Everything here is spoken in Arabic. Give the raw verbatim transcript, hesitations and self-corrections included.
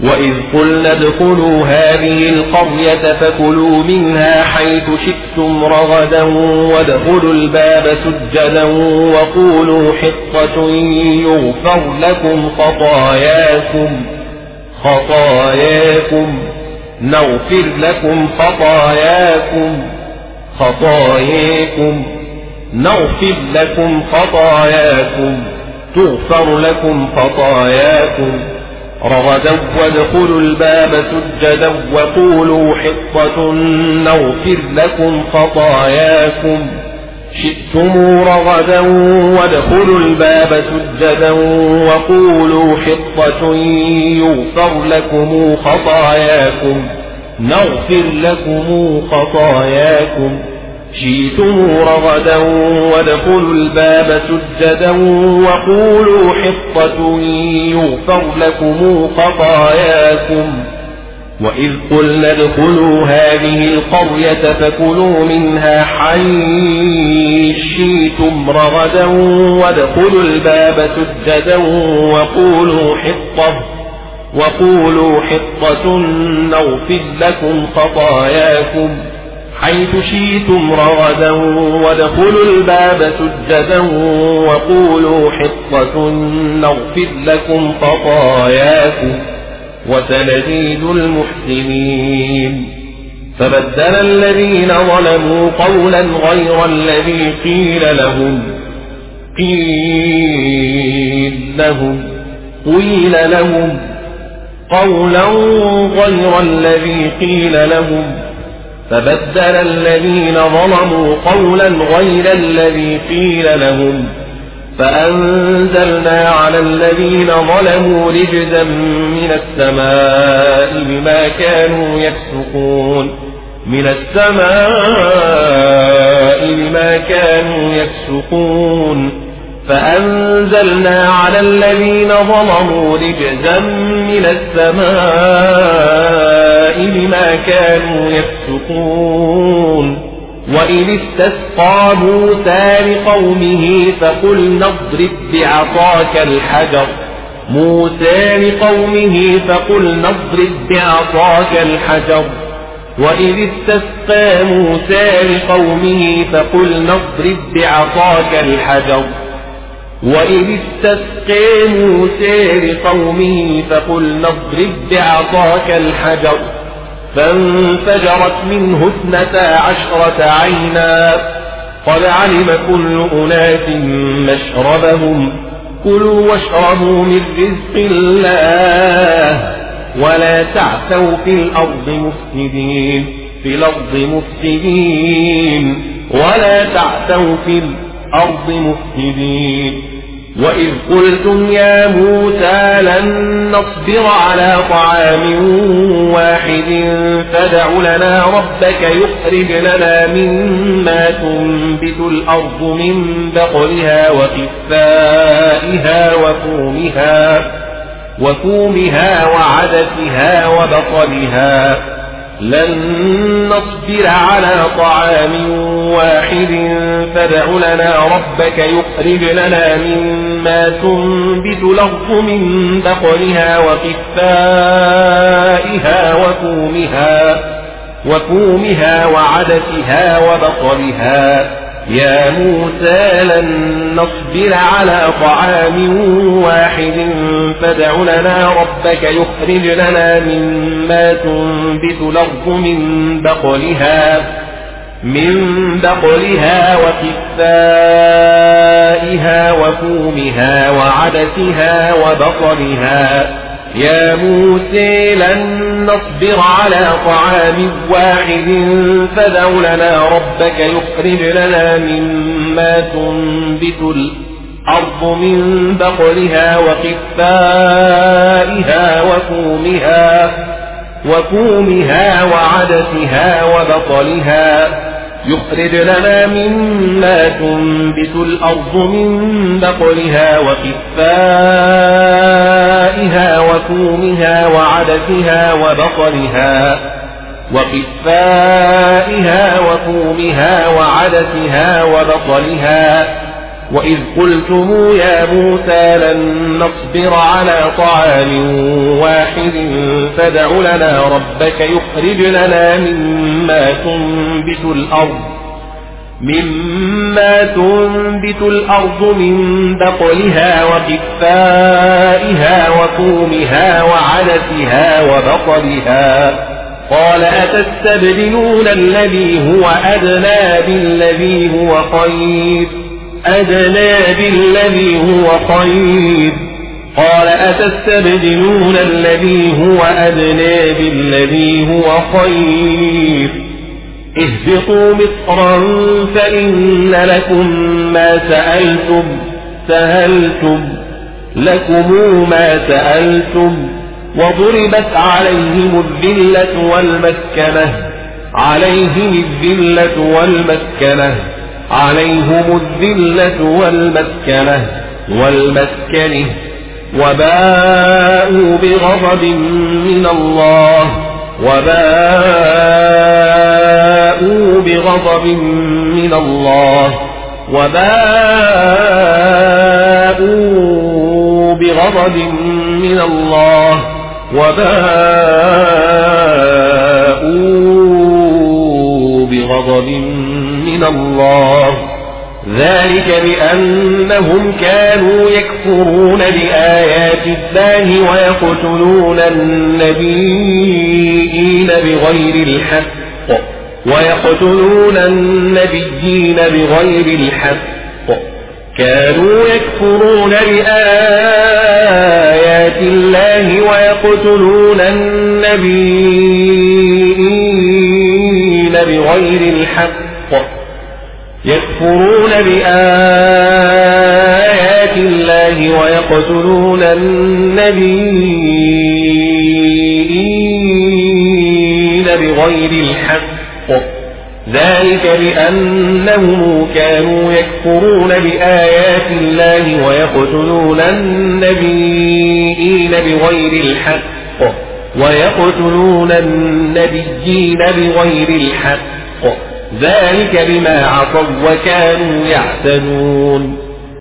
وإذ قلنا ادخلوا هذه القرية فكلوا منها حيث شئتم رغدا وادخلوا الباب سجدا وقولوا حطة يغفر لكم خطاياكم خطاياكم نغفر لكم خطاياكم خطاياكم نغفر لكم خطاياكم تغفر لكم خطاياكم رغدا وادخلوا الباب سجدا وقولوا حطة نغفر لكم خطاياكم شئتم رغدا وادخلوا الباب سجدا وقولوا حطة يغفر لكم خطاياكم نغفر لكم خطاياكم شئتم رغدا وادخلوا الباب سجدا وقولوا حطة يغفر لكم خطاياكم وإذ قلنا ادخلوا هذه القرية فكلوا منها حيث شئتم رغدا وادخلوا الباب سجدا وقولوا حطة وقولوا حطة نغفر لكم خطاياكم حيث شئتم رغدا وادخلوا الباب سجدا وقولوا حطة نغفر لكم خطاياكم وسنزيد المحسنين فبدل الذين ظلموا قولا غير الذي قيل لهم قيل لهم قيل لهم قولا غير الذي قيل لهم فبدل الذين ظلموا قولا غير الذي قيل لهم فأنزلنا على الذين ظلموا رجزا من السماء بما كانوا يفسقون من السماء بما كانوا يفسقون فأنزلنا على الذين ظلموا رجزا من السماء بما كانوا يفسقون وإذ استسقى موسى لقومه فقلنا اضرب بعصاك الحجر موسى لقومه فقلنا اضرب بعصاك الحجر وإذ استسقى موسى لقومه فقلنا اضرب بعصاك الحجر وإذ استسقى موسى لقومه فقلنا اضرب بعصاك الحجر فانفجرت منه اثنتا عشرة عينا قد علم كل أناس مشربهم كلوا واشربوا من رزق الله ولا تعثوا في الأرض مفسدين في الأرض مفسدين ولا تعثوا في الأرض مفسدين وإذ قلتم يا موسى لن نصبر على طعام واحد فادع لنا ربك يخرج لنا مما تنبت الأرض من بقلها وقثائها وفومها وفومها وعدسها وبصلها لن نصبر على طعام واحد فادع لنا ربك يخرج لنا مما تنبت الأرض من بقلها وقثائها وفومها وفومها وعدسها وبصلها يا موسى لن نصبر على طعام واحد فادع لنا ربك يخرج لنا مما تنبت الأرض من بقلها من بقلها وقثائها وفومها وعدسها وبصلها يا موسى لن نصبر على طعام واحد فادع لنا ربك يخرج لنا مما تنبت الأرض من بقلها وقثائها وفومها وفومها وعدسها وبصلها يخرج لنا مما تنبت الأرض من بقلها وقثائها وفومها وعدسها وبصلها وقثائها وفومها وعدسها وبصلها وإذ قلتم يا موسى لن نصبر على طعام واحد فادع لنا ربك يخرج لنا مما تنبت الأرض مما تنبت الأرض من بقلها وقثائها وفومها وعدسها وبصلها قال أتستبدلون الذي هو أدنى بالذي هو خير أدنى بالذي هو خير قال أتستبدلون الذي هو أدنى بالذي هو خير اهبطوا مصرا فإن لكم ما سألتم سهلتم لكم ما سألتم وضربت عليهم الذلة والمسكنة عليهم الذلة والمسكنة عليهم الذلة والمسكنة والمسكنة وباءوا بغضب من الله وباءوا بغضب من الله وباءوا بغضب من الله وباءوا بغضب من الله ذلك بأنهم كانوا يكفرون بآيات الله ويقتلون النبيين بغير الحق ويقتلون النبيين بغير الحق كانوا يكفرون بآيات الله ويقتلون النبيين بغير الحق يكفرون بآيات الله ويقتلون النبيين بغير الحق ذلك بأنهم كانوا يكفرون بآيات الله ويقتلون النبيين بغير الحق ويقتلون النبيين بغير الحق ذلك بما عصوا وكانوا يعتدون